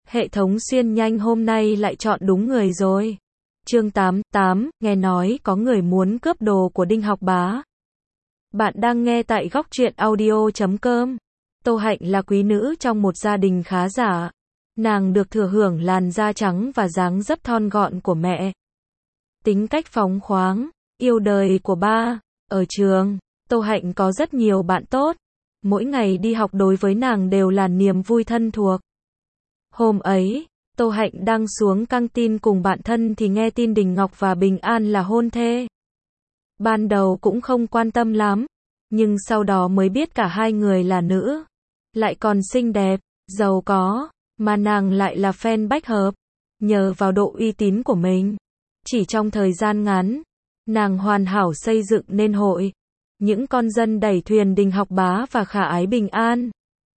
Hệ thống xuyên nhanh hôm nay lại chọn đúng người rồi. Chương 88, nghe nói có người muốn cướp đồ của Đinh Học Bá. Bạn đang nghe tại góc truyện audio.com. Tô Hạnh là quý nữ trong một gia đình khá giả. Nàng được thừa hưởng làn da trắng và dáng dấp thon gọn của mẹ. Tính cách phóng khoáng, yêu đời của ba. Ở trường, Tô Hạnh có rất nhiều bạn tốt. Mỗi ngày đi học đối với nàng đều là niềm vui thân thuộc. Hôm ấy, Tô Hạnh đang xuống căng tin cùng bạn thân thì nghe tin Đình Ngọc và Bình An là hôn thê. Ban đầu cũng không quan tâm lắm, nhưng sau đó mới biết cả hai người là nữ, lại còn xinh đẹp, giàu có, mà nàng lại là fan bách hợp. Nhờ vào độ uy tín của mình, chỉ trong thời gian ngắn, nàng hoàn hảo xây dựng nên hội những con dân đẩy thuyền Đình Học Bá và Khả Ái Bình An.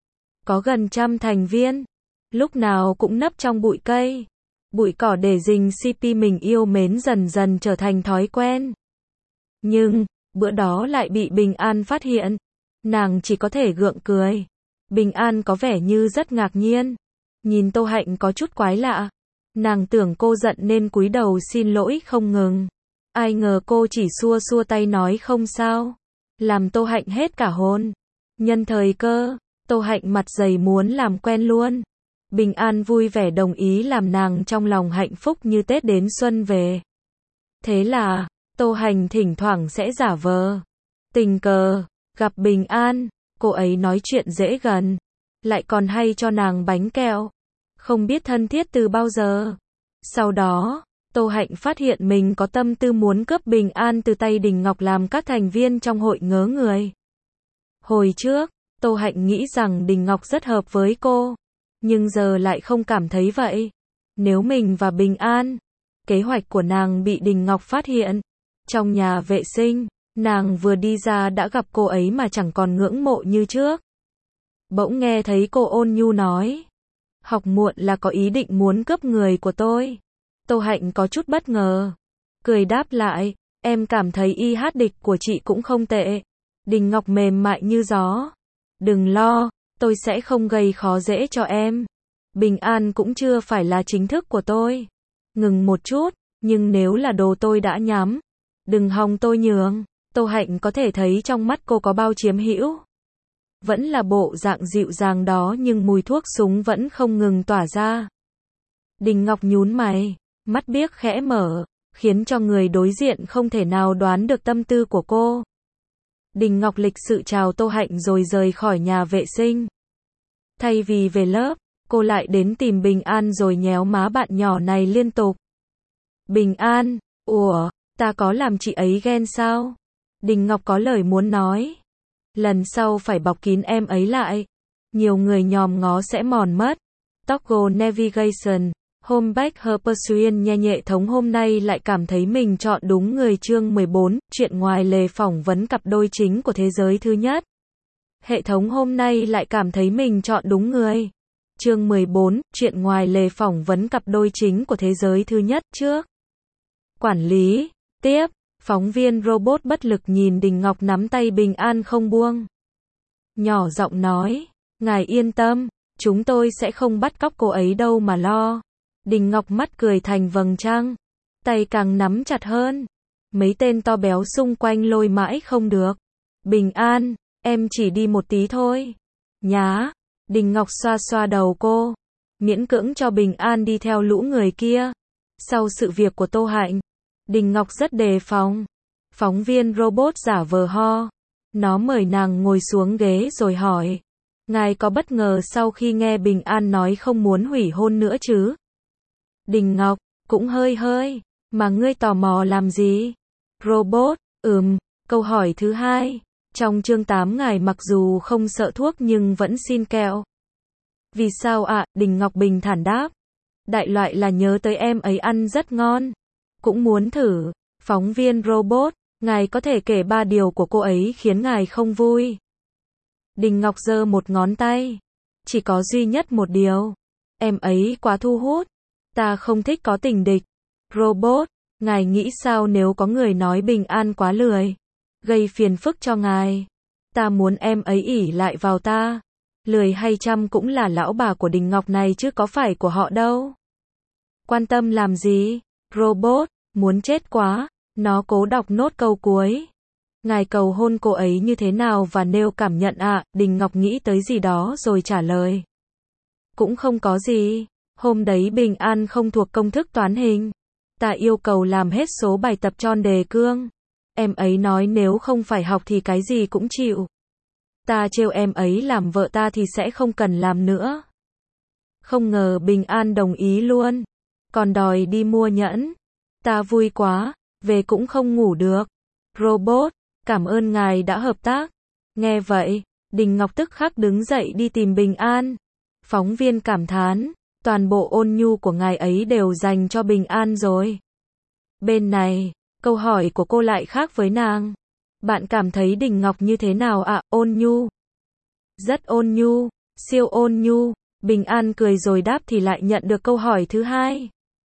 Có gần 100 thành viên, lúc nào cũng nấp trong bụi cây, bụi cỏ để rình CP mình yêu mến dần dần trở thành thói quen. Nhưng, bữa đó lại bị Bình An phát hiện. Nàng chỉ có thể gượng cười. Bình An có vẻ như rất ngạc nhiên. Nhìn Tô Hạnh có chút quái lạ. Nàng tưởng cô giận nên cúi đầu xin lỗi không ngừng. Ai ngờ cô chỉ xua xua tay nói không sao. Làm Tô Hạnh hết cả hồn. Nhân thời cơ, Tô Hạnh mặt dày muốn làm quen luôn. Bình An vui vẻ đồng ý làm nàng trong lòng hạnh phúc như Tết đến xuân về. Thế là, Tô Hạnh thỉnh thoảng sẽ giả vờ. Tình cờ, gặp Bình An, cô ấy nói chuyện dễ gần. Lại còn hay cho nàng bánh kẹo. Không biết thân thiết từ bao giờ. Sau đó, Tô Hạnh phát hiện mình có tâm tư muốn cướp Bình An từ tay Đình Ngọc làm các thành viên trong hội ngớ người. Hồi trước, Tô Hạnh nghĩ rằng Đình Ngọc rất hợp với cô. Nhưng giờ lại không cảm thấy vậy. Nếu mình và Bình An, kế hoạch của nàng bị Đình Ngọc phát hiện. Trong nhà vệ sinh, nàng vừa đi ra đã gặp cô ấy mà chẳng còn ngưỡng mộ như trước. Bỗng nghe thấy cô ôn nhu nói. Học muộn là có ý định muốn cướp người của tôi. Tô Hạnh có chút bất ngờ. Cười đáp lại, em cảm thấy YH địch của chị cũng không tệ. Đình Ngọc mềm mại như gió. Đừng lo, tôi sẽ không gây khó dễ cho em. Bình An cũng chưa phải là chính thức của tôi. Ngừng một chút, nhưng nếu là đồ tôi đã nhắm, đừng hòng tôi nhường. Tô Hạnh có thể thấy trong mắt cô có bao chiếm hữu. Vẫn là bộ dạng dịu dàng đó nhưng mùi thuốc súng vẫn không ngừng tỏa ra. Đình Ngọc nhún mày, mắt biếc khẽ mở, khiến cho người đối diện không thể nào đoán được tâm tư của cô. Đình Ngọc lịch sự chào Tô Hạnh rồi rời khỏi nhà vệ sinh. Thay vì về lớp, cô lại đến tìm Bình An rồi nhéo má bạn nhỏ này liên tục. Bình An, ủa, ta có làm chị ấy ghen sao? Đình Ngọc có lời muốn nói. Lần sau phải bọc kín em ấy lại. Nhiều người nhòm ngó sẽ mòn mất. Toggle Navigation, Home Back Her Persuasion nghe hệ thống hôm nay lại cảm thấy mình chọn đúng người. Chương 14, chuyện ngoài lề phỏng vấn cặp đôi chính của thế giới thứ nhất. Hệ thống hôm nay lại cảm thấy mình chọn đúng người. Chương 14, chuyện ngoài lề phỏng vấn cặp đôi chính của thế giới thứ nhất trước. Quản lý, tiếp. Phóng viên robot bất lực nhìn Đình Ngọc nắm tay Bình An không buông. Nhỏ giọng nói, ngài yên tâm, chúng tôi sẽ không bắt cóc cô ấy đâu mà lo. Đình Ngọc mắt cười thành vầng trăng, tay càng nắm chặt hơn. Mấy tên to béo xung quanh lôi mãi không được. Bình An, em chỉ đi một tí thôi. Nhá, Đình Ngọc xoa xoa đầu cô, miễn cưỡng cho Bình An đi theo lũ người kia. Sau sự việc của Tô Hạnh, Đình Ngọc rất đề phòng. Phóng viên robot giả vờ ho. Nó mời nàng ngồi xuống ghế rồi hỏi. Ngài có bất ngờ sau khi nghe Bình An nói không muốn hủy hôn nữa chứ? Đình Ngọc, cũng hơi, mà ngươi tò mò làm gì? Robot, câu hỏi thứ hai. Trong chương 8 ngài mặc dù không sợ thuốc nhưng vẫn xin kẹo. Vì sao ạ? Đình Ngọc bình thản đáp. Đại loại là nhớ tới em ấy ăn rất ngon. Cũng muốn thử. Phóng viên robot, ngài có thể kể 3 điều của cô ấy khiến ngài không vui. Đình Ngọc giơ một ngón tay. Chỉ có duy nhất một điều. Em ấy quá thu hút. Ta không thích có tình địch. Robot, ngài nghĩ sao nếu có người nói Bình An quá lười, gây phiền phức cho ngài? Ta muốn em ấy ỷ lại vào ta. Lười hay chăm cũng là lão bà của Đình Ngọc này chứ có phải của họ đâu. Quan tâm làm gì? Robot, muốn chết quá. Nó cố đọc nốt câu cuối. Ngài cầu hôn cô ấy như thế nào và nêu cảm nhận ạ? Đình Ngọc nghĩ tới gì đó rồi trả lời. Cũng không có gì. Hôm đấy Bình An không thuộc công thức toán hình. Ta yêu cầu làm hết số bài tập tròn đề cương. Em ấy nói nếu không phải học thì cái gì cũng chịu. Ta trêu em ấy làm vợ ta thì sẽ không cần làm nữa. Không ngờ Bình An đồng ý luôn. Còn đòi đi mua nhẫn. Ta vui quá, về cũng không ngủ được. Robot, cảm ơn ngài đã hợp tác. Nghe vậy, Đình Ngọc tức khắc đứng dậy đi tìm Bình An. Phóng viên cảm thán, toàn bộ ôn nhu của ngài ấy đều dành cho Bình An rồi. Bên này, câu hỏi của cô lại khác với nàng. Bạn cảm thấy Đình Ngọc như thế nào ạ? Ôn nhu. Rất ôn nhu, siêu ôn nhu. Bình An cười rồi đáp thì lại nhận được câu hỏi thứ hai.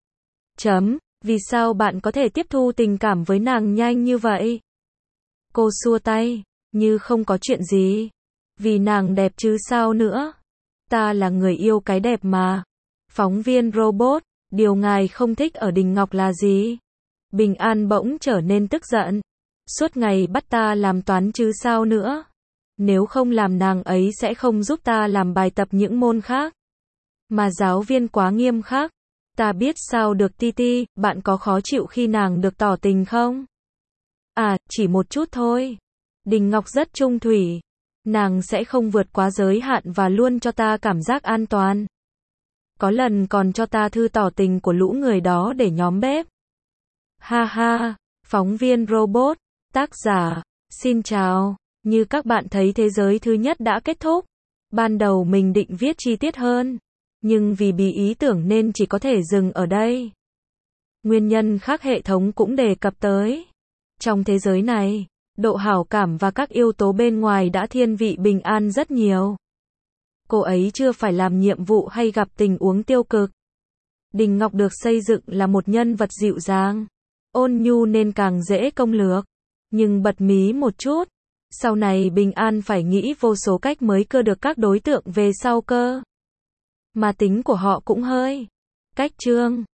Vì sao bạn có thể tiếp thu tình cảm với nàng nhanh như vậy? Cô xua tay, như không có chuyện gì. Vì nàng đẹp chứ sao nữa. Ta là người yêu cái đẹp mà. Phóng viên Robot, điều ngài không thích ở Đình Ngọc là gì? Bình An bỗng trở nên tức giận. Suốt ngày bắt ta làm toán chứ sao nữa. Nếu không làm nàng ấy sẽ không giúp ta làm bài tập những môn khác. Mà giáo viên quá nghiêm khắc. Ta biết sao được Titi, bạn có khó chịu khi nàng được tỏ tình không? À, chỉ một chút thôi. Đình Ngọc rất trung thủy. Nàng sẽ không vượt quá giới hạn và luôn cho ta cảm giác an toàn. Có lần còn cho ta thư tỏ tình của lũ người đó để nhóm bếp. Ha ha, phóng viên Robot, tác giả, xin chào. Như các bạn thấy thế giới thứ nhất đã kết thúc. Ban đầu mình định viết chi tiết hơn. Nhưng vì bí ý tưởng nên chỉ có thể dừng ở đây. Nguyên nhân khác hệ thống cũng đề cập tới. Trong thế giới này, độ hảo cảm và các yếu tố bên ngoài đã thiên vị Bình An rất nhiều. Cô ấy chưa phải làm nhiệm vụ hay gặp tình huống tiêu cực. Đình Ngọc được xây dựng là một nhân vật dịu dàng, ôn nhu nên càng dễ công lược. Nhưng bật mí một chút, sau này Bình An phải nghĩ vô số cách mới cưa được các đối tượng về sau cơ. Mà tính của họ cũng hơi cách trương.